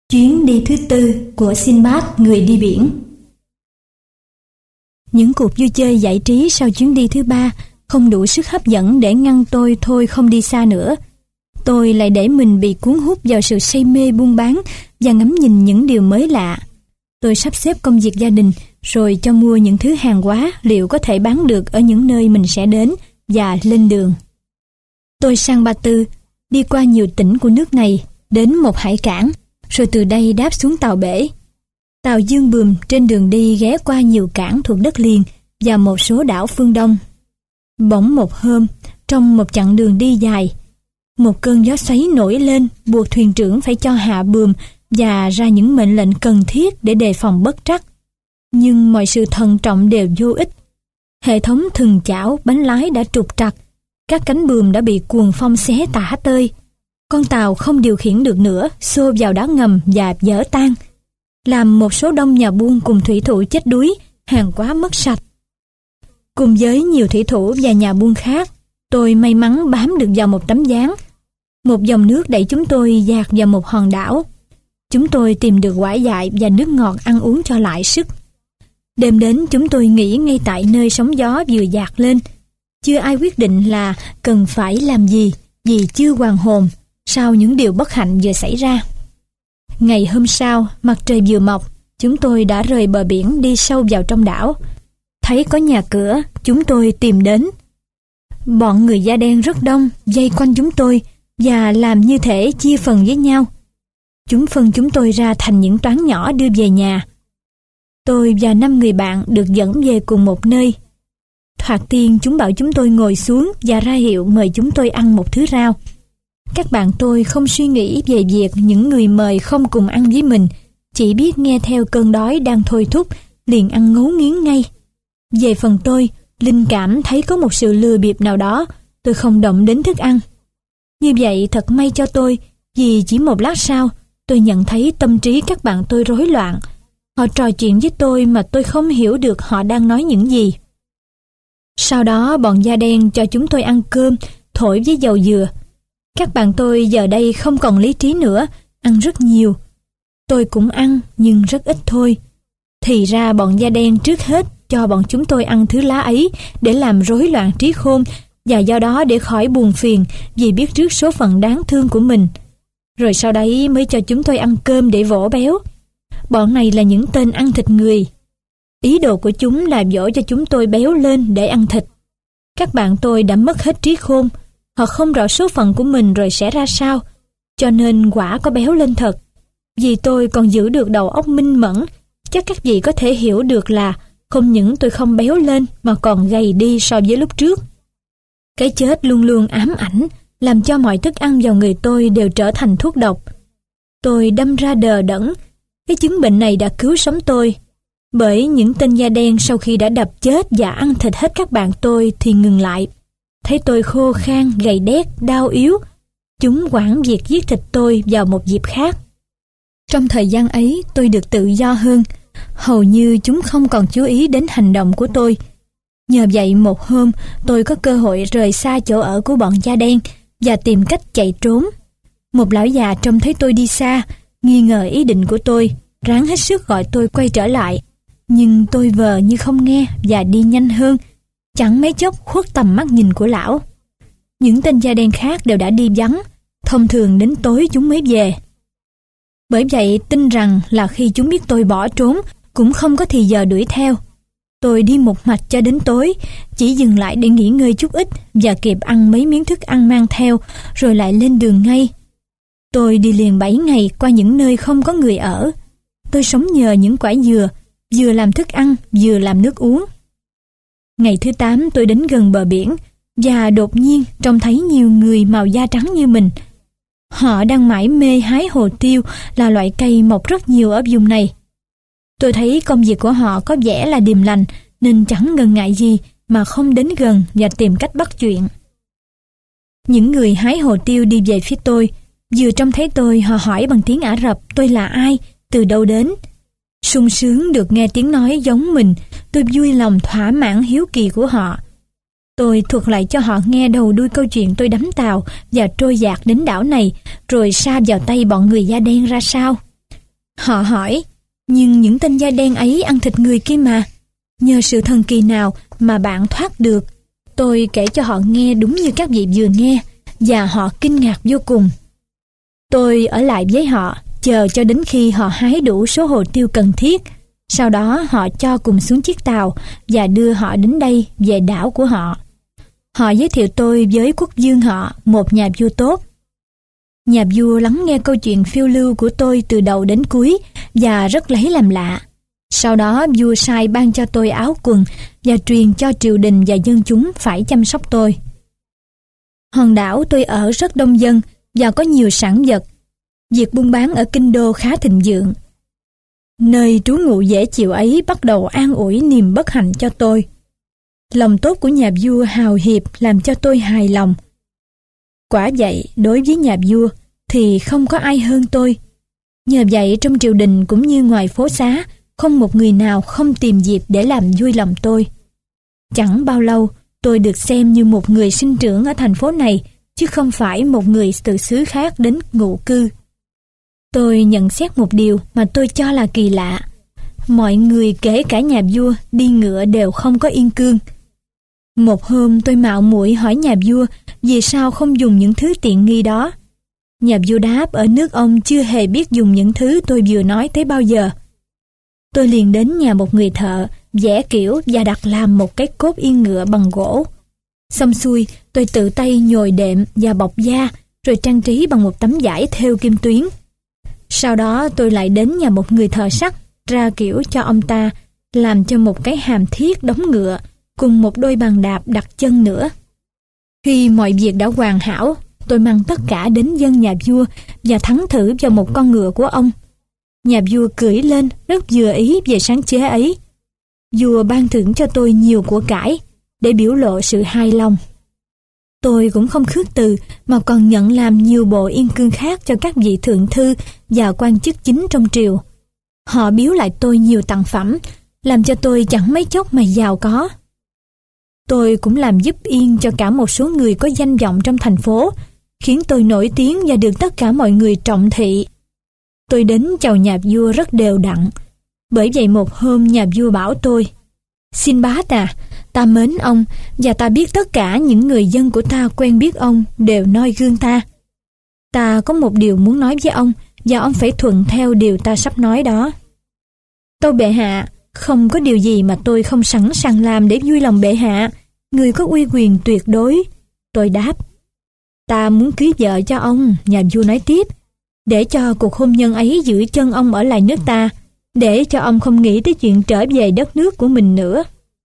Chuyến đi thứ tư của Sinbad người đi biển. Những cuộc vui chơi giải trí sau chuyến đi thứ ba không đủ sức hấp dẫn để ngăn tôi thôi không đi xa nữa. Tôi lại để mình bị cuốn hút vào sự say mê buôn bán và ngắm nhìn những điều mới lạ. Tôi sắp xếp công việc gia đình rồi cho mua những thứ hàng hóa liệu có thể bán được ở những nơi mình sẽ đến và lên đường. Tôi sang Ba Tư, đi qua nhiều tỉnh của nước này, đến một hải cảng, rồi từ đây đáp xuống tàu bể. Tàu dương bườm trên đường đi ghé qua nhiều cảng thuộc đất liền và một số đảo phương Đông. Bỗng một hôm, trong một chặng đường đi dài, một cơn gió xoáy nổi lên buộc thuyền trưởng phải cho hạ bườm và ra những mệnh lệnh cần thiết để đề phòng bất trắc. Nhưng mọi sự thận trọng đều vô ích. Hệ thống thừng chảo, bánh lái đã trục trặc, các cánh bườm đã bị cuồng phong xé tả tơi. Con tàu không điều khiển được nữa, xô vào đá ngầm và vỡ tan, làm một số đông nhà buôn cùng thủy thủ chết đuối, hàng hóa mất sạch. Cùng với nhiều thủy thủ và nhà buôn khác, tôi may mắn bám được vào một tấm ván. Một dòng nước đẩy chúng tôi dạt vào một hòn đảo. Chúng tôi tìm được quả dại và nước ngọt ăn uống cho lại sức. Đêm đến chúng tôi nghỉ ngay tại nơi sóng gió vừa dạt lên. Chưa ai quyết định là cần phải làm gì vì chưa hoàn hồn sau những điều bất hạnh vừa xảy ra. Ngày hôm sau, mặt trời vừa mọc, chúng tôi đã rời bờ biển đi sâu vào trong đảo. Thấy có nhà cửa, chúng tôi tìm đến. Bọn người da đen rất đông, vây quanh chúng tôi và làm như thể chia phần với nhau. Chúng phân chúng tôi ra thành những toán nhỏ đưa về nhà. Tôi và 5 người bạn được dẫn về cùng một nơi. Thoạt tiên chúng bảo chúng tôi ngồi xuống và ra hiệu mời chúng tôi ăn một thứ rau. Các bạn tôi không suy nghĩ về việc những người mời không cùng ăn với mình, chỉ biết nghe theo cơn đói đang thôi thúc, liền ăn ngấu nghiến ngay. Về phần tôi, linh cảm thấy có một sự lừa bịp nào đó, tôi không động đến thức ăn. Như vậy thật may cho tôi, vì chỉ một lát sau, tôi nhận thấy tâm trí các bạn tôi rối loạn. Họ trò chuyện với tôi mà tôi không hiểu được họ đang nói những gì. Sau đó bọn da đen cho chúng tôi ăn cơm, thổi với dầu dừa. Các bạn tôi giờ đây không còn lý trí nữa, ăn rất nhiều. Tôi cũng ăn, nhưng rất ít thôi. Thì ra bọn da đen trước hết cho bọn chúng tôi ăn thứ lá ấy để làm rối loạn trí khôn, và do đó để khỏi buồn phiền vì biết trước số phận đáng thương của mình. Rồi sau đấy mới cho chúng tôi ăn cơm để vỗ béo. Bọn này là những tên ăn thịt người. Ý đồ của chúng là dỗ cho chúng tôi béo lên để ăn thịt. Các bạn tôi đã mất hết trí khôn. Họ không rõ số phận của mình rồi sẽ ra sao, cho nên quả có béo lên thật. Vì tôi còn giữ được đầu óc minh mẫn, chắc các vị có thể hiểu được là không những tôi không béo lên mà còn gầy đi so với lúc trước. Cái chết luôn luôn ám ảnh, làm cho mọi thức ăn vào người tôi đều trở thành thuốc độc. Tôi đâm ra đờ đẫn. Cái chứng bệnh này đã cứu sống tôi. Bởi những tên da đen sau khi đã đập chết và ăn thịt hết các bạn tôi thì ngừng lại. Thấy tôi khô khan, gầy đét, đau yếu, chúng hoãn việc giết thịt tôi vào một dịp khác. Trong thời gian ấy tôi được tự do hơn. Hầu như chúng không còn chú ý đến hành động của tôi. Nhờ vậy một hôm tôi có cơ hội rời xa chỗ ở của bọn da đen và tìm cách chạy trốn. Một lão già trông thấy tôi đi xa, nghi ngờ ý định của tôi, ráng hết sức gọi tôi quay trở lại. Nhưng tôi vờ như không nghe và đi nhanh hơn, chẳng mấy chốc khuất tầm mắt nhìn của lão. Những tên da đen khác đều đã đi vắng, thông thường đến tối chúng mới về. Bởi vậy tin rằng là khi chúng biết tôi bỏ trốn, cũng không có thì giờ đuổi theo. Tôi đi một mạch cho đến tối, chỉ dừng lại để nghỉ ngơi chút ít và kịp ăn mấy miếng thức ăn mang theo, rồi lại lên đường ngay. Tôi đi liền 7 ngày qua những nơi không có người ở. Tôi sống nhờ những quả dừa, vừa làm thức ăn, vừa làm nước uống. Ngày thứ 8 tôi đến gần bờ biển, và đột nhiên trông thấy nhiều người màu da trắng như mình. Họ đang mải mê hái hồ tiêu, là loại cây mọc rất nhiều ở vùng này. Tôi thấy công việc của họ có vẻ là điềm lành, nên chẳng ngần ngại gì mà không đến gần và tìm cách bắt chuyện. Những người hái hồ tiêu đi về phía tôi. Vừa trông thấy tôi, họ hỏi bằng tiếng Ả Rập tôi là ai, từ đâu đến. Sung sướng được nghe tiếng nói giống mình, tôi vui lòng thỏa mãn hiếu kỳ của họ. Tôi thuật lại cho họ nghe đầu đuôi câu chuyện tôi đắm tàu và trôi dạt đến đảo này, rồi sa vào tay bọn người da đen ra sao. Họ hỏi, nhưng những tên da đen ấy ăn thịt người kia mà. Nhờ sự thần kỳ nào mà bạn thoát được? Tôi kể cho họ nghe đúng như các vị vừa nghe, và họ kinh ngạc vô cùng. Tôi ở lại với họ, chờ cho đến khi họ hái đủ số hồ tiêu cần thiết. Sau đó họ cho cùng xuống chiếc tàu và đưa họ đến đây về đảo của họ. Họ giới thiệu tôi với quốc vương họ, một nhà vua tốt. Nhà vua lắng nghe câu chuyện phiêu lưu của tôi từ đầu đến cuối và rất lấy làm lạ. Sau đó vua sai ban cho tôi áo quần và truyền cho triều đình và dân chúng phải chăm sóc tôi. Hòn đảo tôi ở rất đông dân và có nhiều sản vật. Việc buôn bán ở kinh đô khá thịnh vượng. Nơi trú ngụ dễ chịu ấy bắt đầu an ủi niềm bất hạnh cho tôi. Lòng tốt của nhà vua hào hiệp làm cho tôi hài lòng. Quả vậy, đối với nhà vua thì không có ai hơn tôi. Nhờ vậy trong triều đình cũng như ngoài phố xá, không một người nào không tìm dịp để làm vui lòng tôi. Chẳng bao lâu, tôi được xem như một người sinh trưởng ở thành phố này, chứ không phải một người từ xứ khác đến ngụ cư. Tôi nhận xét một điều mà tôi cho là kỳ lạ. Mọi người kể cả nhà vua đi ngựa đều không có yên cương. Một hôm tôi mạo muội hỏi nhà vua vì sao không dùng những thứ tiện nghi đó. Nhà vua đáp ở nước ông chưa hề biết dùng những thứ tôi vừa nói tới bao giờ. Tôi liền đến nhà một người thợ, vẽ kiểu và đặt làm một cái cốt yên ngựa bằng gỗ. Xong xuôi, tôi tự tay nhồi đệm và bọc da, rồi trang trí bằng một tấm vải thêu kim tuyến. Sau đó tôi lại đến nhà một người thợ sắt, ra kiểu cho ông ta, làm cho một cái hàm thiết đóng ngựa, cùng một đôi bàn đạp đặt chân nữa. Khi mọi việc đã hoàn hảo, tôi mang tất cả đến dâng nhà vua và thắng thử vào một con ngựa của ông. Nhà vua cưỡi lên rất vừa ý về sáng chế ấy. Vua ban thưởng cho tôi nhiều của cải để biểu lộ sự hài lòng. Tôi cũng không khước từ mà còn nhận làm nhiều bộ yên cương khác cho các vị thượng thư và quan chức chính trong triều. Họ biếu lại tôi nhiều tặng phẩm, làm cho tôi chẳng mấy chốc mà giàu có. Tôi cũng làm giúp yên cho cả một số người có danh vọng trong thành phố, khiến tôi nổi tiếng và được tất cả mọi người trọng thị. Tôi đến chào nhà vua rất đều đặn. Bởi vậy một hôm nhà vua bảo tôi: "Sinbad à, ta mến ông và ta biết tất cả những người dân của ta quen biết ông đều noi gương ta. Ta có một điều muốn nói với ông và ông phải thuận theo điều ta sắp nói đó." "Tâu bệ hạ, không có điều gì mà tôi không sẵn sàng làm để vui lòng bệ hạ. Người có uy quyền tuyệt đối." Tôi đáp. "Ta muốn cưới vợ cho ông," nhà vua nói tiếp, "để cho cuộc hôn nhân ấy giữ chân ông ở lại nước ta, để cho ông không nghĩ tới chuyện trở về đất nước của mình nữa."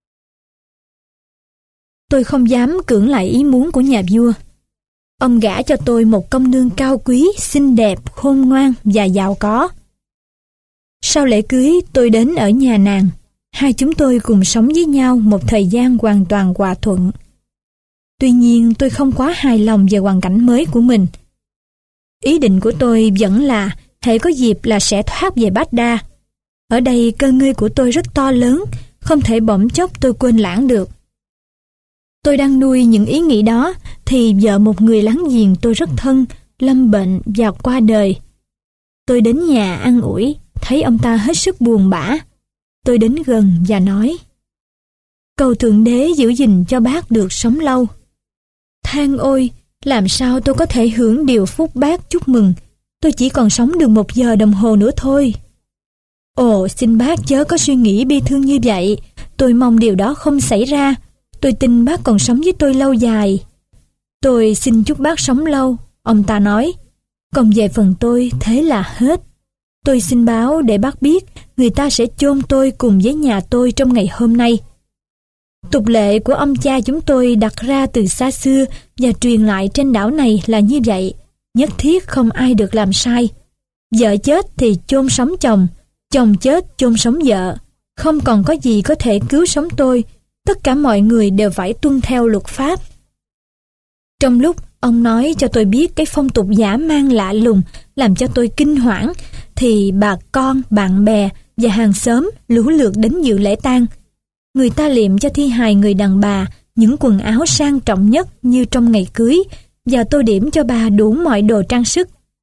Tôi không dám cưỡng lại ý muốn của nhà vua. Ông gả cho tôi một công nương cao quý, xinh đẹp, khôn ngoan và giàu có. Sau lễ cưới, tôi đến ở nhà nàng. Hai chúng tôi cùng sống với nhau một thời gian hoàn toàn hòa thuận. Tuy nhiên, tôi không quá hài lòng về hoàn cảnh mới của mình. Ý định của tôi vẫn là hễ có dịp là sẽ thoát về Baghdad. Ở đây cơ ngơi của tôi rất to lớn, không thể bỗng chốc tôi quên lãng được. Tôi đang nuôi những ý nghĩ đó thì vợ một người láng giềng tôi rất thân lâm bệnh và qua đời. Tôi đến nhà an ủi, thấy ông ta hết sức buồn bã. Tôi đến gần và nói: "Cầu Thượng Đế giữ gìn cho bác được sống lâu." Than ôi, làm sao tôi có thể hưởng điều phúc bác chúc mừng. Tôi chỉ còn sống được 1 giờ đồng hồ nữa thôi. Ồ, xin bác chớ có suy nghĩ bi thương như vậy. Tôi mong điều đó không xảy ra. Tôi tin bác còn sống với tôi lâu dài. Tôi xin chúc bác sống lâu, ông ta nói. Còn về phần tôi, thế là hết. Tôi xin báo để bác biết, người ta sẽ chôn tôi cùng với nhà tôi trong ngày hôm nay. Tục lệ của ông cha chúng tôi đặt ra từ xa xưa và truyền lại trên đảo này là như vậy. Nhất thiết không ai được làm sai. Vợ chết thì chôn sống chồng, chồng chết chôn sống vợ. Không còn có gì có thể cứu sống tôi. Tất cả mọi người đều phải tuân theo luật pháp. Trong lúc ông nói cho tôi biết cái phong tục dã man lạ lùng làm cho tôi kinh hoảng, thì bà con, bạn bè và hàng xóm lũ lượt đến dự lễ tang. Người ta liệm cho thi hài người đàn bà những quần áo sang trọng nhất như trong ngày cưới, và tô điểm cho bà đủ mọi đồ trang sức.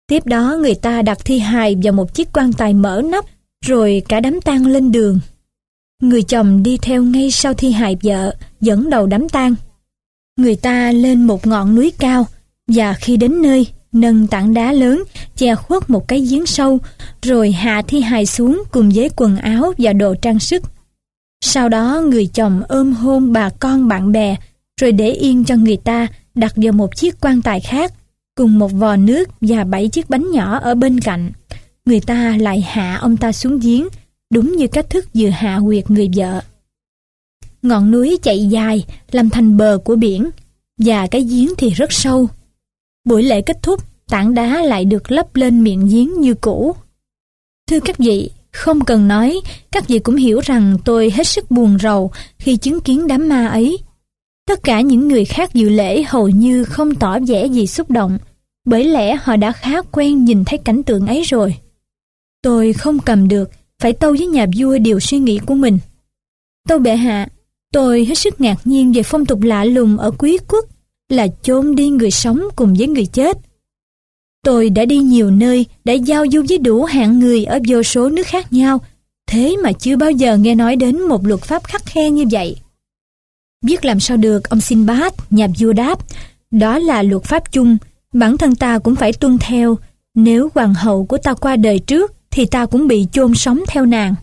Tiếp đó người ta đặt thi hài vào một chiếc quan tài mở nắp, rồi cả đám tang lên đường. Người chồng đi theo ngay sau thi hài vợ, dẫn đầu đám tang. Người ta lên một ngọn núi cao, và khi đến nơi, nâng tảng đá lớn, che khuất một cái giếng sâu, rồi hạ thi hài xuống cùng với quần áo và đồ trang sức. Sau đó người chồng ôm hôn bà con bạn bè, rồi để yên cho người ta đặt vào một chiếc quan tài khác, cùng một vò nước và 7 chiếc bánh nhỏ ở bên cạnh. Người ta lại hạ ông ta xuống giếng, đúng như cách thức vừa hạ huyệt người vợ. Ngọn núi chạy dài, làm thành bờ của biển, và cái giếng thì rất sâu. Buổi lễ kết thúc, tảng đá lại được lấp lên miệng giếng như cũ. Thưa các vị, không cần nói, các vị cũng hiểu rằng tôi hết sức buồn rầu khi chứng kiến đám ma ấy. Tất cả những người khác dự lễ hầu như không tỏ vẻ gì xúc động, bởi lẽ họ đã khá quen nhìn thấy cảnh tượng ấy rồi. Tôi không cầm được, phải tâu với nhà vua điều suy nghĩ của mình. Tâu bệ hạ, tôi hết sức ngạc nhiên về phong tục lạ lùng ở Quý quốc là chôn đi người sống cùng với người chết. Tôi đã đi nhiều nơi, đã giao du với đủ hạng người ở vô số nước khác nhau, thế mà chưa bao giờ nghe nói đến một luật pháp khắt khe như vậy. Biết làm sao được, ông Sinbad, nhà vua đáp, đó là luật pháp chung, bản thân ta cũng phải tuân theo. Nếu hoàng hậu của ta qua đời trước, thì ta cũng bị chôn sống theo nàng.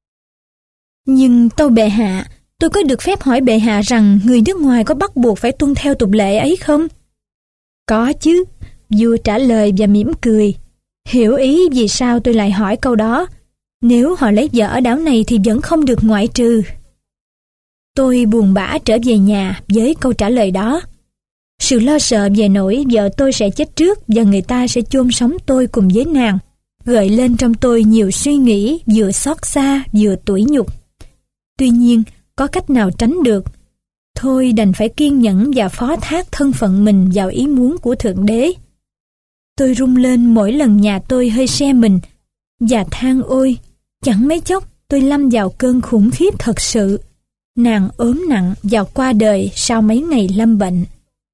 Nhưng tâu bệ hạ, tôi có được phép hỏi bệ hạ rằng người nước ngoài có bắt buộc phải tuân theo tục lệ ấy không? Có chứ, vua trả lời và mỉm cười. Hiểu ý vì sao tôi lại hỏi câu đó. Nếu họ lấy vợ ở đảo này thì vẫn không được ngoại trừ. Tôi buồn bã trở về nhà với câu trả lời đó. Sự lo sợ về nỗi vợ tôi sẽ chết trước và người ta sẽ chôn sống tôi cùng với nàng, gợi lên trong tôi nhiều suy nghĩ vừa xót xa vừa tủi nhục. Tuy nhiên, có cách nào tránh được? Thôi đành phải kiên nhẫn và phó thác thân phận mình vào ý muốn của Thượng Đế. Tôi rung lên mỗi lần nhà tôi hơi se mình và than ôi, chẳng mấy chốc tôi lâm vào cơn khủng khiếp thật sự. Nàng ốm nặng và qua đời sau mấy ngày lâm bệnh.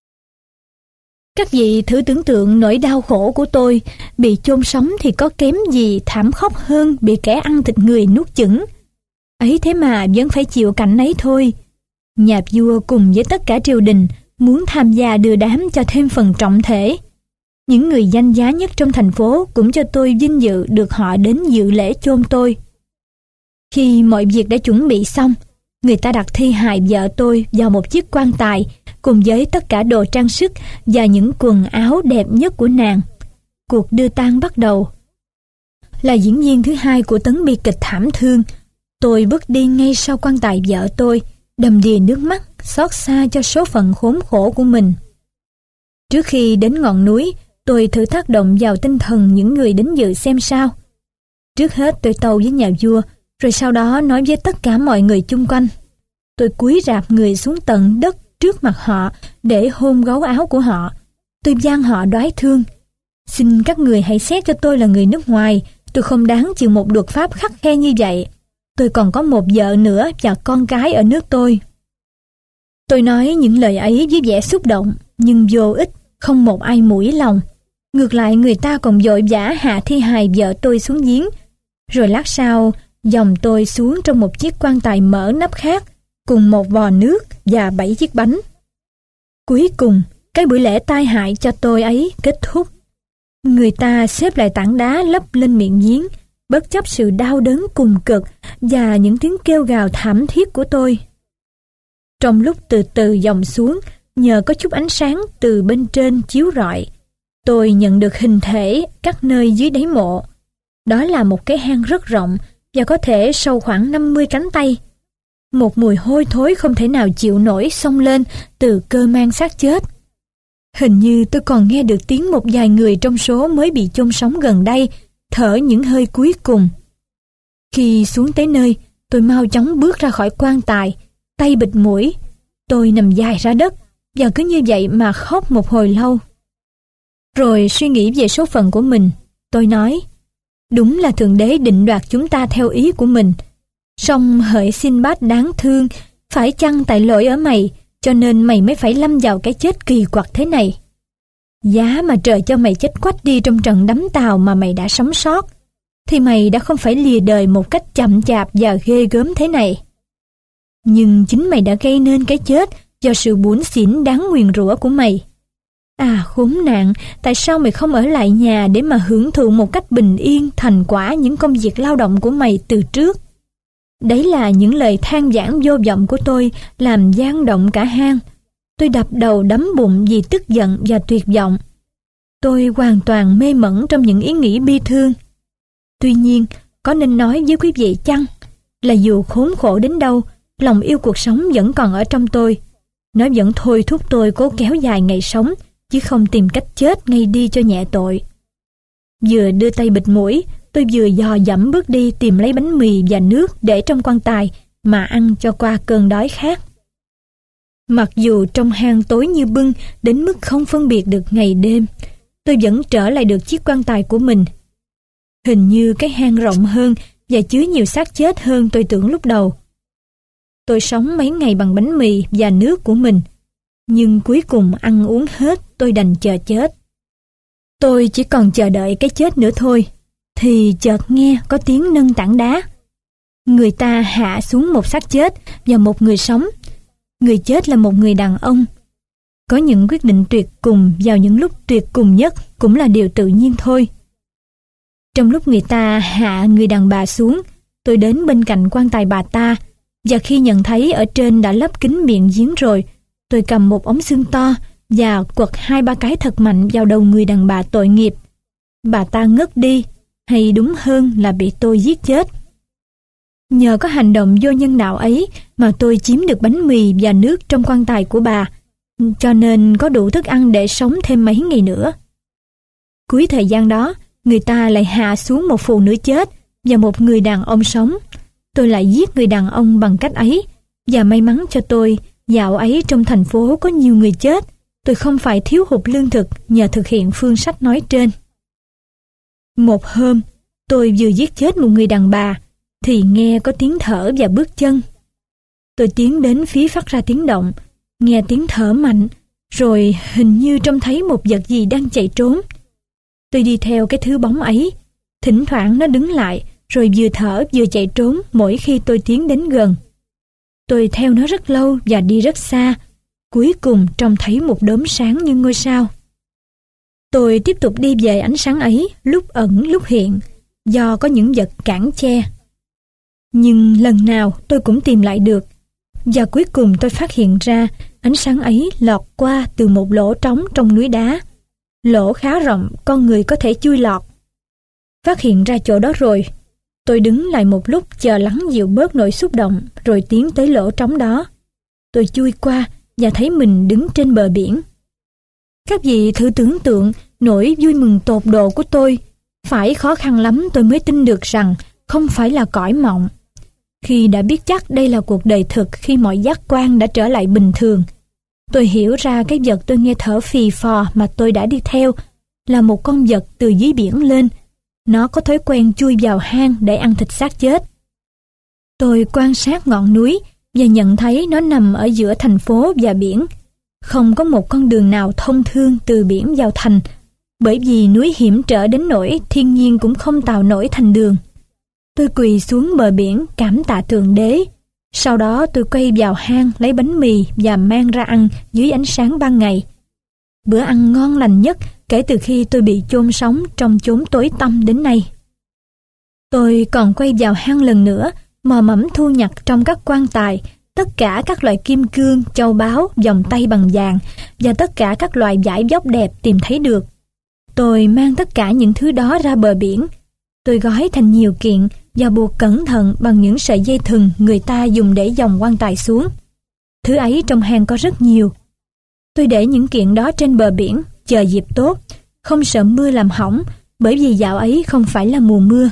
Các vị thử tưởng tượng nỗi đau khổ của tôi, bị chôn sống thì có kém gì thảm khốc hơn bị kẻ ăn thịt người nuốt chửng. Ấy thế mà vẫn phải chịu cảnh ấy thôi. Nhà vua cùng với tất cả triều đình muốn tham gia đưa đám cho thêm phần trọng thể. Những người danh giá nhất trong thành phố cũng cho tôi vinh dự được họ đến dự lễ chôn tôi. Khi mọi việc đã chuẩn bị xong, người ta đặt thi hài vợ tôi vào một chiếc quan tài cùng với tất cả đồ trang sức và những quần áo đẹp nhất của nàng. Cuộc đưa tang bắt đầu. Là diễn viên thứ hai của tấn bi kịch thảm thương, tôi bước đi ngay sau quan tài vợ tôi, đầm đìa nước mắt, xót xa cho số phận khốn khổ của mình. Trước khi đến ngọn núi, tôi thử tác động vào tinh thần những người đến dự xem sao. Trước hết tôi tâu với nhà vua, rồi sau đó nói với tất cả mọi người chung quanh. Tôi cúi rạp người xuống tận đất trước mặt họ để hôn gấu áo của họ. Tôi van họ đoái thương. Xin các người hãy xét cho tôi là người nước ngoài, tôi không đáng chịu một luật pháp khắt khe như vậy. Tôi còn có một vợ nữa và con cái ở nước tôi. Tôi nói những lời ấy với vẻ xúc động, nhưng vô ích, không một ai mũi lòng. Ngược lại người ta còn vội vã hạ thi hài vợ tôi xuống giếng. Rồi lát sau, dòng tôi xuống trong một chiếc quan tài mở nắp khác, cùng một vò nước và 7 chiếc bánh. Cuối cùng, cái buổi lễ tai hại cho tôi ấy kết thúc. Người ta xếp lại tảng đá lấp lên miệng giếng, bất chấp sự đau đớn cùng cực và những tiếng kêu gào thảm thiết của tôi. Trong lúc từ từ dòng xuống, nhờ có chút ánh sáng từ bên trên chiếu rọi, tôi nhận được hình thể các nơi dưới đáy mộ. Đó là một cái hang rất rộng và có thể sâu khoảng 50 cánh tay. Một mùi hôi thối không thể nào chịu nổi xông lên từ cơ man xác chết. Hình như tôi còn nghe được tiếng một vài người trong số mới bị chôn sống gần đây thở những hơi cuối cùng. Khi xuống tới nơi, tôi mau chóng bước ra khỏi quan tài, tay bịt mũi. Tôi nằm dài ra đất và cứ như vậy mà khóc một hồi lâu. Rồi suy nghĩ về số phận của mình, tôi nói, đúng là Thượng Đế định đoạt chúng ta theo ý của mình. Song hỡi Sinbad đáng thương, phải chăng tại lỗi ở mày, cho nên mày mới phải lâm vào cái chết kỳ quặc thế này? Giá mà trời cho mày chết quách đi trong trận đắm tàu mà mày đã sống sót, thì mày đã không phải lìa đời một cách chậm chạp và ghê gớm thế này. Nhưng chính mày đã gây nên cái chết do sự bủn xỉn đáng nguyền rủa của mày. À khốn nạn, tại sao mày không ở lại nhà để mà hưởng thụ một cách bình yên thành quả những công việc lao động của mày từ trước? Đấy là những lời than vãn vô vọng của tôi làm vang động cả hang. Tôi đập đầu đấm bụng vì tức giận và tuyệt vọng. Tôi hoàn toàn mê mẩn trong những ý nghĩ bi thương. Tuy nhiên, có nên nói với quý vị chăng là dù khốn khổ đến đâu, lòng yêu cuộc sống vẫn còn ở trong tôi. Nó vẫn thôi thúc tôi cố kéo dài ngày sống, chứ không tìm cách chết ngay đi cho nhẹ tội. Vừa đưa tay bịt mũi, tôi vừa dò dẫm bước đi tìm lấy bánh mì và nước để trong quan tài mà ăn cho qua cơn đói khát. Mặc dù trong hang tối như bưng đến mức không phân biệt được ngày đêm, tôi vẫn trở lại được chiếc quan tài của mình. Hình như cái hang rộng hơn và chứa nhiều xác chết hơn tôi tưởng lúc đầu. Tôi sống mấy ngày bằng bánh mì và nước của mình, nhưng cuối cùng ăn uống hết, tôi đành chờ chết. Tôi chỉ còn chờ đợi cái chết nữa thôi, thì chợt nghe có tiếng nâng tảng đá. Người ta hạ xuống một xác chết và một người sống. Người chết là một người đàn ông. Có những quyết định tuyệt cùng vào những lúc tuyệt cùng nhất cũng là điều tự nhiên thôi. Trong lúc người ta hạ người đàn bà xuống, tôi đến bên cạnh quan tài bà ta, và khi nhận thấy ở trên đã lấp kín miệng giếng rồi, tôi cầm một ống xương to và quật 2-3 cái thật mạnh vào đầu người đàn bà tội nghiệp. Bà ta ngất đi, hay đúng hơn là bị tôi giết chết. Nhờ có hành động vô nhân đạo ấy mà tôi chiếm được bánh mì và nước trong quan tài của bà, cho nên có đủ thức ăn để sống thêm mấy ngày nữa. Cuối thời gian đó, người ta lại hạ xuống một phụ nữ chết và một người đàn ông sống. Tôi lại giết người đàn ông bằng cách ấy, và may mắn cho tôi, dạo ấy trong thành phố có nhiều người chết, tôi không phải thiếu hụt lương thực nhờ thực hiện phương sách nói trên. Một hôm, tôi vừa giết chết một người đàn bà, thì nghe có tiếng thở và bước chân. Tôi tiến đến phía phát ra tiếng động, nghe tiếng thở mạnh, rồi hình như trông thấy một vật gì đang chạy trốn. Tôi đi theo cái thứ bóng ấy, thỉnh thoảng nó đứng lại, rồi vừa thở vừa chạy trốn mỗi khi tôi tiến đến gần. Tôi theo nó rất lâu và đi rất xa, cuối cùng trông thấy một đốm sáng như ngôi sao. Tôi tiếp tục đi về ánh sáng ấy, lúc ẩn lúc hiện, do có những vật cản che. Nhưng lần nào tôi cũng tìm lại được, và cuối cùng tôi phát hiện ra ánh sáng ấy lọt qua từ một lỗ trống trong núi đá. Lỗ khá rộng, con người có thể chui lọt. Phát hiện ra chỗ đó rồi, tôi đứng lại một lúc chờ lắng dịu bớt nỗi xúc động, rồi tiến tới lỗ trống đó. Tôi chui qua và thấy mình đứng trên bờ biển. Các vị thử tưởng tượng nỗi vui mừng tột độ của tôi. Phải khó khăn lắm tôi mới tin được rằng không phải là cõi mộng. Khi đã biết chắc đây là cuộc đời thực, khi mọi giác quan đã trở lại bình thường, tôi hiểu ra cái vật tôi nghe thở phì phò mà tôi đã đi theo là một con vật từ dưới biển lên. Nó có thói quen chui vào hang để ăn thịt xác chết. Tôi quan sát ngọn núi và nhận thấy nó nằm ở giữa thành phố và biển. Không có một con đường nào thông thương từ biển vào thành, bởi vì núi hiểm trở đến nỗi thiên nhiên cũng không tạo nổi thành đường. Tôi quỳ xuống bờ biển cảm tạ Thượng Đế. Sau đó tôi quay vào hang lấy bánh mì và mang ra ăn dưới ánh sáng ban ngày. Bữa ăn ngon lành nhất kể từ khi tôi bị chôn sống trong chốn tối tăm đến nay. Tôi còn quay vào hang lần nữa, mò mẫm thu nhặt trong các quan tài tất cả các loại kim cương, châu báu, vòng tay bằng vàng và tất cả các loại vải vóc đẹp tìm thấy được. Tôi mang tất cả những thứ đó ra bờ biển. Tôi gói thành nhiều kiện và buộc cẩn thận bằng những sợi dây thừng người ta dùng để dòng quan tài xuống. Thứ ấy trong hang có rất nhiều. Tôi để những kiện đó trên bờ biển, chờ dịp tốt, không sợ mưa làm hỏng, bởi vì dạo ấy không phải là mùa mưa.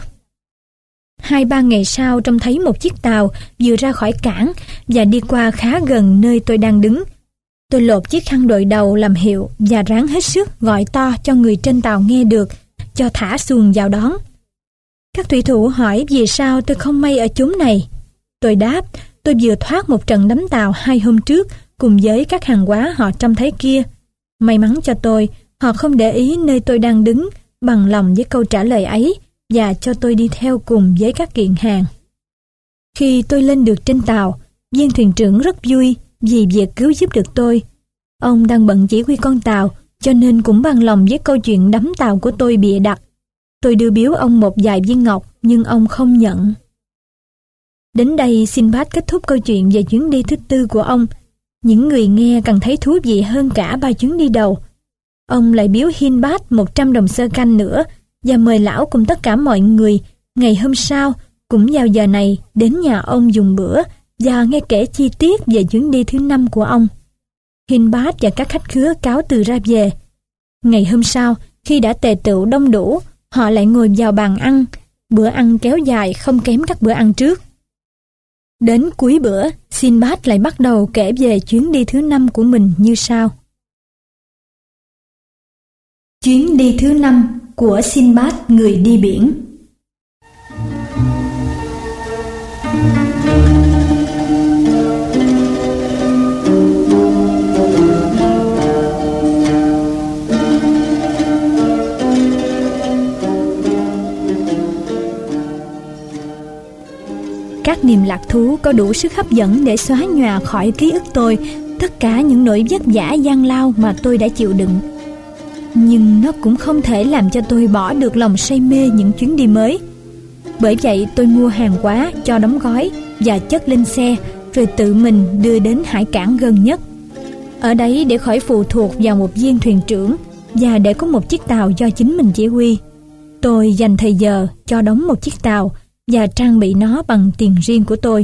2-3 ngày sau trông thấy một chiếc tàu vừa ra khỏi cảng và đi qua khá gần nơi tôi đang đứng. Tôi lột chiếc khăn đội đầu làm hiệu và ráng hết sức gọi to cho người trên tàu nghe được, cho thả xuồng vào đón. Các thủy thủ hỏi vì sao tôi không may ở chốn này. Tôi đáp, tôi vừa thoát một trận đắm tàu 2 hôm trước cùng với các hàng hóa họ trông thấy kia. May mắn cho tôi, Họ không để ý nơi tôi đang đứng, bằng lòng với câu trả lời ấy và cho tôi đi theo cùng với các kiện hàng. Khi tôi lên được trên tàu, viên thuyền trưởng rất vui vì việc cứu giúp được tôi. Ông đang bận chỉ huy con tàu, cho nên cũng bằng lòng với câu chuyện đắm tàu của tôi bịa đặt. Tôi đưa biếu ông một vài viên ngọc, nhưng ông không nhận. Đến đây Sinbad kết thúc câu chuyện về chuyến đi thứ tư của ông. Những người nghe càng thấy thú vị hơn cả 3 chuyến đi đầu. Ông lại biếu Hindbad 100 đồng xơ canh nữa và mời lão cùng tất cả mọi người ngày hôm sau cũng vào giờ này đến nhà ông dùng bữa và nghe kể chi tiết về chuyến đi thứ 5 của ông. Hindbad và các khách khứa cáo từ ra về. Ngày hôm sau, khi đã tề tựu đông đủ, họ lại ngồi vào bàn ăn. Bữa ăn kéo dài không kém các bữa ăn trước. Đến cuối bữa, Sinbad lại bắt đầu kể về chuyến đi thứ 5 của mình như sau. Chuyến đi thứ 5 của Sinbad người đi biển. Các niềm lạc thú có đủ sức hấp dẫn để xóa nhòa khỏi ký ức tôi tất cả những nỗi vất vả gian lao mà tôi đã chịu đựng. Nhưng nó cũng không thể làm cho tôi bỏ được lòng say mê những chuyến đi mới. Bởi vậy tôi mua hàng hóa cho đóng gói và chất lên xe, rồi tự mình đưa đến hải cảng gần nhất. Ở đấy để khỏi phụ thuộc vào một viên thuyền trưởng và để có một chiếc tàu do chính mình chỉ huy, tôi dành thời giờ cho đóng một chiếc tàu và trang bị nó bằng tiền riêng của tôi.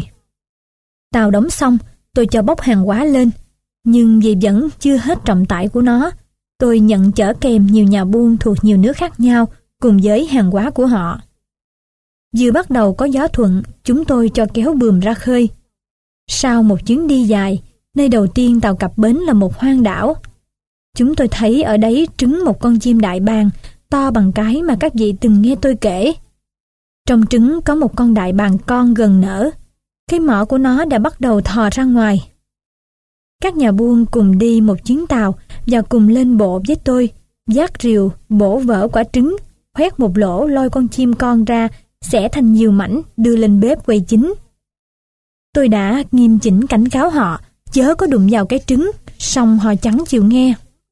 Tàu đóng xong, tôi cho bốc hàng hóa lên, nhưng vì vẫn chưa hết trọng tải của nó, tôi nhận chở kèm nhiều nhà buôn thuộc nhiều nước khác nhau cùng với hàng hóa của họ. Vừa bắt đầu có gió thuận, chúng tôi cho kéo buồm ra khơi. Sau một chuyến đi dài, nơi đầu tiên tàu cập bến là một hoang đảo. Chúng tôi thấy ở đấy trứng một con chim đại bàng to bằng cái mà các vị từng nghe tôi kể. Trong trứng có một con đại bàng con gần nở. Cái mỏ của nó đã bắt đầu thò ra ngoài. Các nhà buôn cùng đi một chuyến tàu và cùng lên bộ với tôi, vác rìu, bổ vỡ quả trứng, khoét một lỗ lôi con chim con ra, xẻ thành nhiều mảnh, đưa lên bếp quay chín. Tôi đã nghiêm chỉnh cảnh cáo họ chớ có đụng vào cái trứng, song họ chẳng chịu nghe.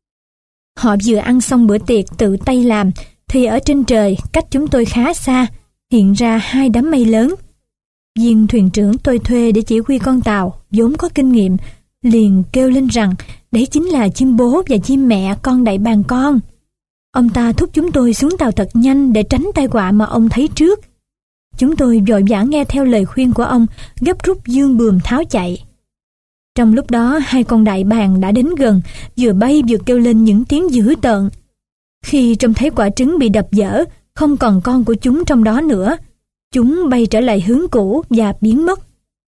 Họ vừa ăn xong bữa tiệc tự tay làm thì ở trên trời cách chúng tôi khá xa hiện ra 2 đám mây lớn. Viên thuyền trưởng tôi thuê để chỉ huy con tàu vốn có kinh nghiệm liền kêu lên rằng đấy chính là chim bố và chim mẹ con đại bàng con. Ông ta thúc chúng tôi xuống tàu thật nhanh để tránh tai họa mà ông thấy trước. Chúng tôi vội vã nghe theo lời khuyên của ông, gấp rút giương buồm tháo chạy. Trong lúc đó 2 con đại bàng đã đến gần, vừa bay vừa kêu lên những tiếng dữ tợn. Khi trông thấy quả trứng bị đập vỡ, không còn con của chúng trong đó nữa, chúng bay trở lại hướng cũ và biến mất.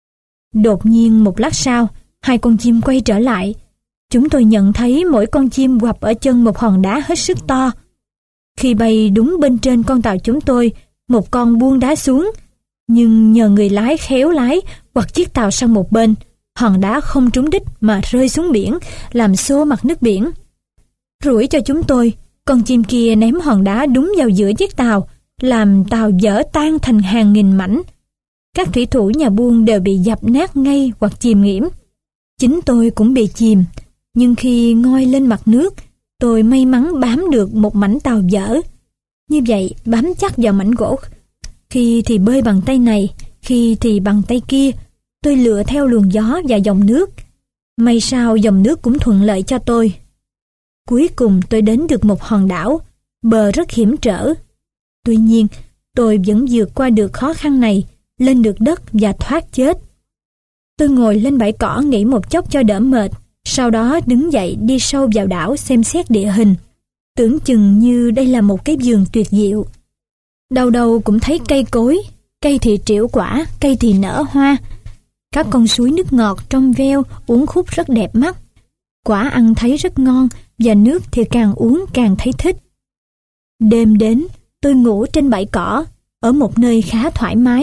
Đột nhiên một lát sau, 2 con chim quay trở lại. Chúng tôi nhận thấy mỗi con chim quặp ở chân một hòn đá hết sức to. Khi bay đúng bên trên con tàu chúng tôi, một con buông đá xuống, nhưng nhờ người lái khéo lái quặt chiếc tàu sang một bên, hòn đá không trúng đích mà rơi xuống biển, làm xô mặt nước biển. Rủi cho chúng tôi, con chim kia ném hòn đá đúng vào giữa chiếc tàu, làm tàu vỡ tan thành hàng nghìn mảnh. Các thủy thủ nhà buôn đều bị dập nát ngay hoặc chìm nghiễm. Chính tôi cũng bị chìm, nhưng khi ngoi lên mặt nước, tôi may mắn bám được một mảnh tàu vỡ. Như vậy bám chắc vào mảnh gỗ. Khi thì bơi bằng tay này, khi thì bằng tay kia, tôi lựa theo luồng gió và dòng nước. May sao dòng nước cũng thuận lợi cho tôi. Cuối cùng tôi đến được một hòn đảo, bờ rất hiểm trở. Tuy nhiên, tôi vẫn vượt qua được khó khăn này, lên được đất và thoát chết. Tôi ngồi lên bãi cỏ nghỉ một chốc cho đỡ mệt, sau đó đứng dậy đi sâu vào đảo xem xét địa hình. Tưởng chừng như đây là một cái vườn tuyệt diệu. Đâu đâu cũng thấy cây cối, cây thì trĩu quả, cây thì nở hoa. Các con suối nước ngọt trong veo uốn khúc rất đẹp mắt. Quả ăn thấy rất ngon và nước thì càng uống càng thấy thích. Đêm đến, tôi ngủ trên bãi cỏ, ở một nơi khá thoải mái.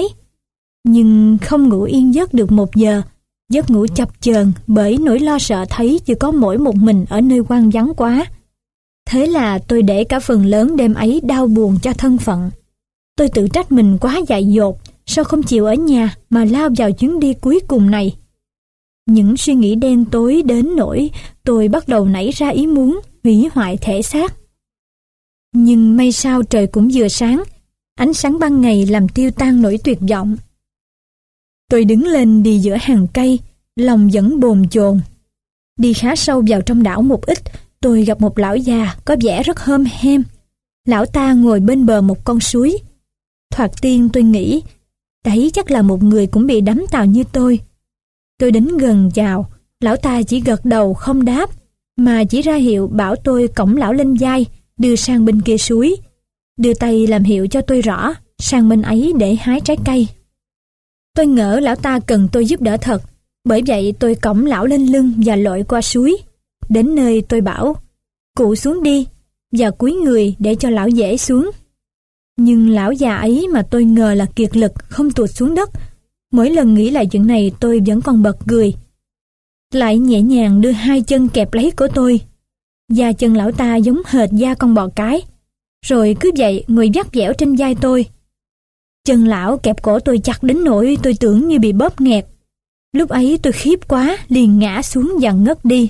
Nhưng không ngủ yên giấc được 1 giờ, giấc ngủ chập chờn bởi nỗi lo sợ thấy chỉ có mỗi một mình ở nơi hoang vắng quá. Thế là tôi để cả phần lớn đêm ấy đau buồn cho thân phận. Tôi tự trách mình quá dại dột, sao không chịu ở nhà mà lao vào chuyến đi cuối cùng này. Những suy nghĩ đen tối đến nỗi tôi bắt đầu nảy ra ý muốn hủy hoại thể xác. Nhưng may sao trời cũng vừa sáng, ánh sáng ban ngày làm tiêu tan nỗi tuyệt vọng. Tôi đứng lên đi giữa hàng cây, lòng vẫn bồn chồn. Đi khá sâu vào trong đảo một ít, tôi gặp một lão già có vẻ rất hom hem. Lão ta ngồi bên bờ một con suối. Thoạt tiên tôi nghĩ, đấy chắc là một người cũng bị đắm tàu như tôi. Tôi đến gần chào, lão ta chỉ gật đầu không đáp, mà chỉ ra hiệu bảo tôi cõng lão lên vai, đưa sang bên kia suối. Đưa tay làm hiệu cho tôi rõ, sang bên ấy để hái trái cây. Tôi ngỡ lão ta cần tôi giúp đỡ thật, bởi vậy tôi cõng lão lên lưng và lội qua suối. Đến nơi tôi bảo, cụ xuống đi, và cúi người để cho lão dễ xuống. Nhưng lão già ấy mà tôi ngờ là kiệt lực không tuột xuống đất. Mỗi lần nghĩ lại chuyện này tôi vẫn còn bật cười. Lại nhẹ nhàng đưa hai chân kẹp lấy cổ tôi. Da chân lão ta giống hệt da con bò cái. Rồi cứ vậy ngồi vắt vẻo trên vai tôi. Chân lão kẹp cổ tôi chặt đến nỗi tôi tưởng như bị bóp nghẹt. Lúc ấy tôi khiếp quá, liền ngã xuống và ngất đi.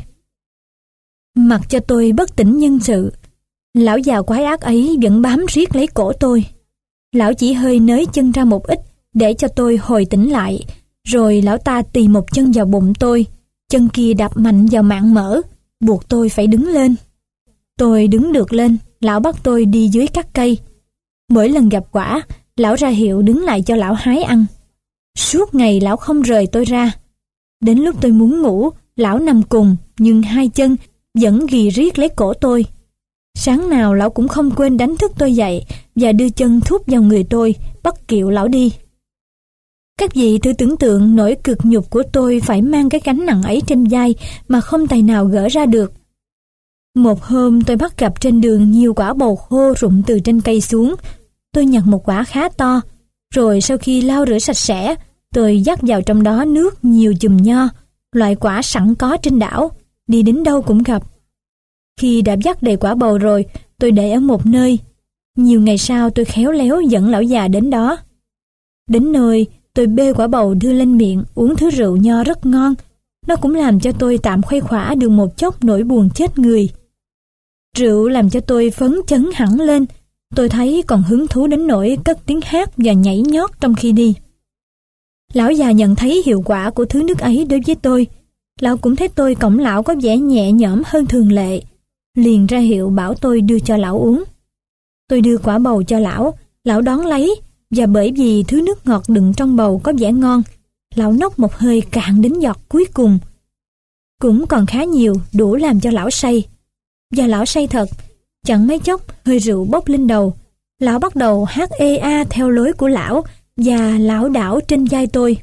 Mặc cho tôi bất tỉnh nhân sự, lão già quái ác ấy vẫn bám riết lấy cổ tôi. Lão chỉ hơi nới chân ra một ít để cho tôi hồi tỉnh lại, rồi lão ta tì một chân vào bụng tôi, chân kia đập mạnh vào mạn mỡ, buộc tôi phải đứng lên. Tôi đứng được lên, lão bắt tôi đi dưới các cây. Mỗi lần gặp quả, lão ra hiệu đứng lại cho lão hái ăn. Suốt ngày lão không rời tôi ra. Đến lúc tôi muốn ngủ, lão nằm cùng, nhưng hai chân vẫn ghì riết lấy cổ tôi. Sáng nào lão cũng không quên đánh thức tôi dậy và đưa chân thúc vào người tôi, bắt kiệu lão đi. Các vị thử tưởng tượng nỗi cực nhục của tôi phải mang cái gánh nặng ấy trên vai mà không tài nào gỡ ra được. Một hôm tôi bắt gặp trên đường nhiều quả bầu khô rụng từ trên cây xuống. Tôi nhặt một quả khá to, rồi sau khi lau rửa sạch sẽ, tôi dắt vào trong đó nước nhiều chùm nho, loại quả sẵn có trên đảo, đi đến đâu cũng gặp. Khi đã dắt đầy quả bầu rồi, tôi để ở một nơi. Nhiều ngày sau tôi khéo léo dẫn lão già đến đó. Đến nơi, tôi bê quả bầu đưa lên miệng, uống thứ rượu nho rất ngon. Nó cũng làm cho tôi tạm khuây khỏa được một chốc nỗi buồn chết người. Rượu làm cho tôi phấn chấn hẳn lên. Tôi thấy còn hứng thú đến nỗi cất tiếng hát và nhảy nhót trong khi đi. Lão già nhận thấy hiệu quả của thứ nước ấy đối với tôi. Lão cũng thấy tôi cõng lão có vẻ nhẹ nhõm hơn thường lệ, liền ra hiệu bảo tôi đưa cho lão uống. Tôi đưa quả bầu cho lão, lão đón lấy, và bởi vì thứ nước ngọt đựng trong bầu có vẻ ngon, lão nốc một hơi cạn đến giọt cuối cùng. Cũng còn khá nhiều, đủ làm cho lão say. Và lão say thật, chẳng mấy chốc hơi rượu bốc lên đầu. Lão bắt đầu hát ê a theo lối của lão và lảo đảo trên vai tôi.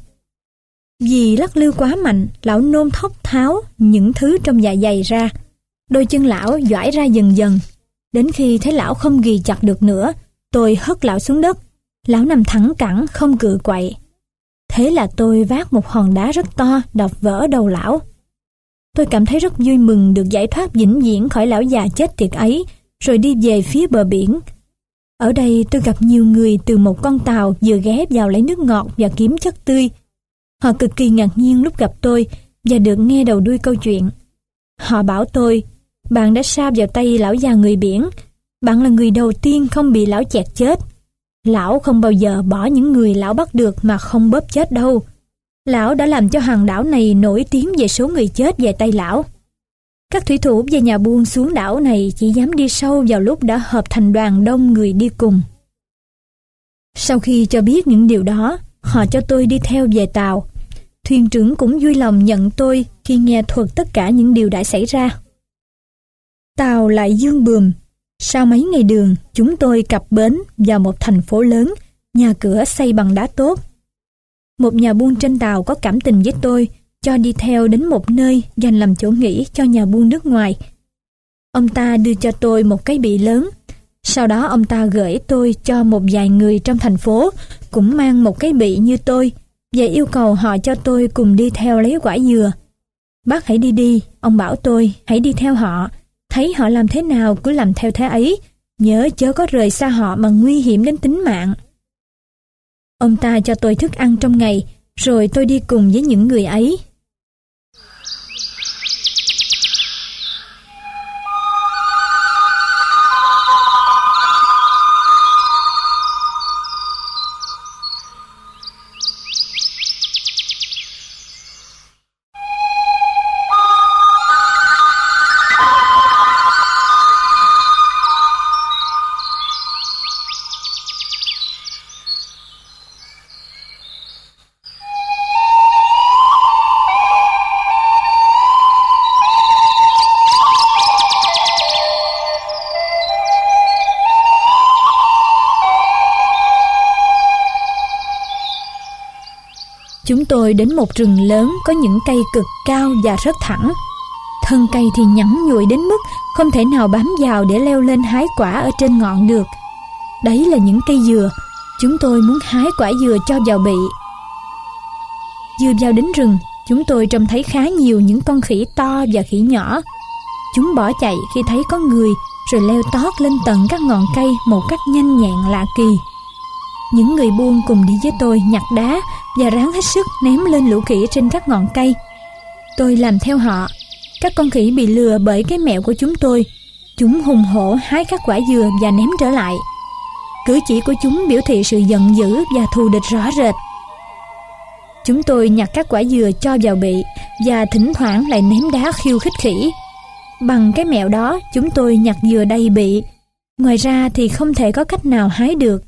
Vì lắc lư quá mạnh, lão nôn thốc tháo những thứ trong dạ dày ra. Đôi chân lão doãi ra dần dần. Đến khi thấy lão không ghì chặt được nữa, tôi hất lão xuống đất. Lão nằm thẳng cẳng không cự quậy. Thế là tôi vác một hòn đá rất to đập vỡ đầu lão. Tôi cảm thấy rất vui mừng được giải thoát vĩnh viễn khỏi lão già chết tiệt ấy, rồi đi về phía bờ biển. Ở đây tôi gặp nhiều người từ một con tàu vừa ghé vào lấy nước ngọt và kiếm chất tươi. Họ cực kỳ ngạc nhiên lúc gặp tôi và được nghe đầu đuôi câu chuyện. Họ bảo tôi, bạn đã sa vào tay lão già người biển. Bạn là người đầu tiên không bị lão chẹt chết. Lão không bao giờ bỏ những người lão bắt được mà không bóp chết đâu. Lão đã làm cho hòn đảo này nổi tiếng về số người chết về tay lão. Các thủy thủ và nhà buôn xuống đảo này chỉ dám đi sâu vào lúc đã hợp thành đoàn đông người đi cùng. Sau khi cho biết những điều đó, họ cho tôi đi theo về tàu. Thuyền trưởng cũng vui lòng nhận tôi khi nghe thuật tất cả những điều đã xảy ra. Tàu lại dương bườm. Sau mấy ngày đường, chúng tôi cập bến vào một thành phố lớn, nhà cửa xây bằng đá tốt. Một nhà buôn trên tàu có cảm tình với tôi, cho đi theo đến một nơi dành làm chỗ nghỉ cho nhà buôn nước ngoài. Ông ta đưa cho tôi một cái bị lớn. Sau đó ông ta gửi tôi cho một vài người trong thành phố cũng mang một cái bị như tôi và yêu cầu họ cho tôi cùng đi theo lấy quả dừa. Bác hãy đi đi, ông bảo tôi, hãy đi theo họ. Thấy họ làm thế nào cứ làm theo thế ấy, nhớ chớ có rời xa họ mà nguy hiểm đến tính mạng. Ông ta cho tôi thức ăn trong ngày, rồi tôi đi cùng với những người ấy. Chúng tôi đến một rừng lớn có những cây cực cao và rất thẳng. Thân cây thì nhẵn nhụi đến mức không thể nào bám vào để leo lên hái quả ở trên ngọn được. Đấy là những cây dừa. Chúng tôi muốn hái quả dừa cho vào bị. Vừa vào đến rừng, chúng tôi trông thấy khá nhiều những con khỉ to và khỉ nhỏ. Chúng bỏ chạy khi thấy có người, rồi leo tót lên tận các ngọn cây một cách nhanh nhẹn lạ kỳ. Những người buôn cùng đi với tôi nhặt đá và ráng hết sức ném lên lũ khỉ trên các ngọn cây. Tôi làm theo họ. Các con khỉ bị lừa bởi cái mẹo của chúng tôi. Chúng hùng hổ hái các quả dừa và ném trở lại. Cử chỉ của chúng biểu thị sự giận dữ và thù địch rõ rệt. Chúng tôi nhặt các quả dừa cho vào bị và thỉnh thoảng lại ném đá khiêu khích khỉ. Bằng cái mẹo đó, chúng tôi nhặt dừa đầy bị. Ngoài ra thì không thể có cách nào hái được.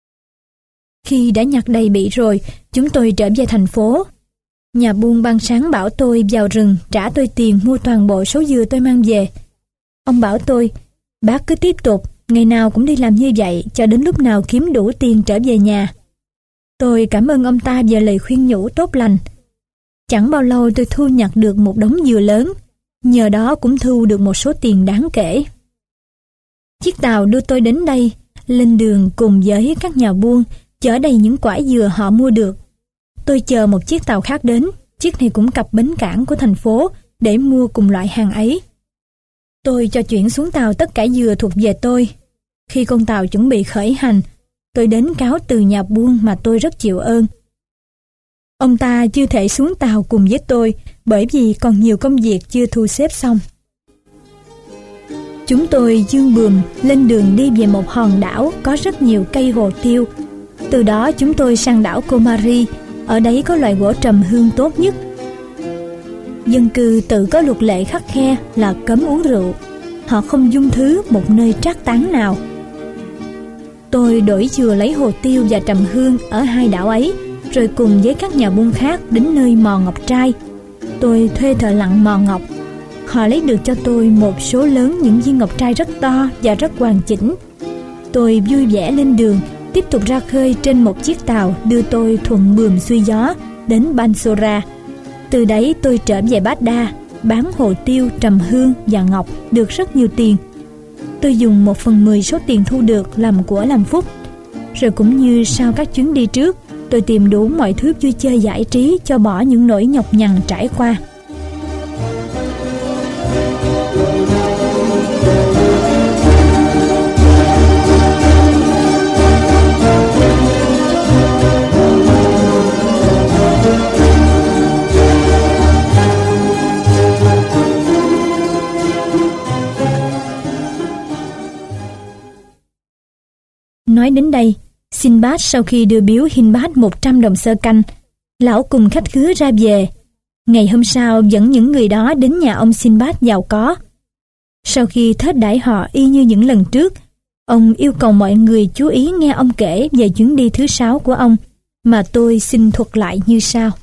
Khi đã nhặt đầy bị rồi, chúng tôi trở về thành phố. Nhà buôn ban sáng bảo tôi vào rừng trả tôi tiền mua toàn bộ số dừa tôi mang về. Ông bảo tôi, bác cứ tiếp tục, ngày nào cũng đi làm như vậy cho đến lúc nào kiếm đủ tiền trở về nhà. Tôi cảm ơn ông ta về lời khuyên nhủ tốt lành. Chẳng bao lâu tôi thu nhặt được một đống dừa lớn, nhờ đó cũng thu được một số tiền đáng kể. Chiếc tàu đưa tôi đến đây, lên đường cùng với các nhà buôn, chở đầy những quả dừa họ mua được. Tôi chờ một chiếc tàu khác đến, chiếc này cũng cập bến cảng của thành phố để mua cùng loại hàng ấy. Tôi cho chuyển xuống tàu tất cả dừa thuộc về tôi. Khi con tàu chuẩn bị khởi hành, tôi đến cáo từ nhà buôn mà tôi rất chịu ơn. Ông ta chưa thể xuống tàu cùng với tôi bởi vì còn nhiều công việc chưa thu xếp xong. Chúng tôi dương buồm lên đường đi về một hòn đảo có rất nhiều cây hồ tiêu. Từ đó chúng tôi sang đảo Comari, ở đấy có loại gỗ trầm hương tốt nhất. Dân cư tự có luật lệ khắt khe là cấm uống rượu. Họ không dung thứ một nơi trác táng nào. Tôi đổi chừa lấy hồ tiêu và trầm hương ở hai đảo ấy, rồi cùng với các nhà buôn khác đến nơi mò ngọc trai. Tôi thuê thợ lặn mò ngọc. Họ lấy được cho tôi một số lớn những viên ngọc trai rất to và rất hoàn chỉnh. Tôi vui vẻ lên đường, tiếp tục ra khơi trên một chiếc tàu đưa tôi thuận buồm xuôi gió đến Bansora. Từ đấy tôi trở về Baghdad, bán hồ tiêu, trầm hương và ngọc được rất nhiều tiền. Tôi dùng 1/10 số tiền thu được làm của làm phúc. Rồi cũng như sau các chuyến đi trước, tôi tìm đủ mọi thứ vui chơi giải trí cho bỏ những nỗi nhọc nhằn trải qua. Nói đến đây, Sinbad sau khi đưa biếu Hindbad 100 đồng xơ canh, lão cùng khách khứa ra về. Ngày hôm sau dẫn những người đó đến nhà ông Sinbad giàu có. Sau khi thết đãi họ y như những lần trước, ông yêu cầu mọi người chú ý nghe ông kể về chuyến đi thứ 6 của ông, mà tôi xin thuật lại như sau.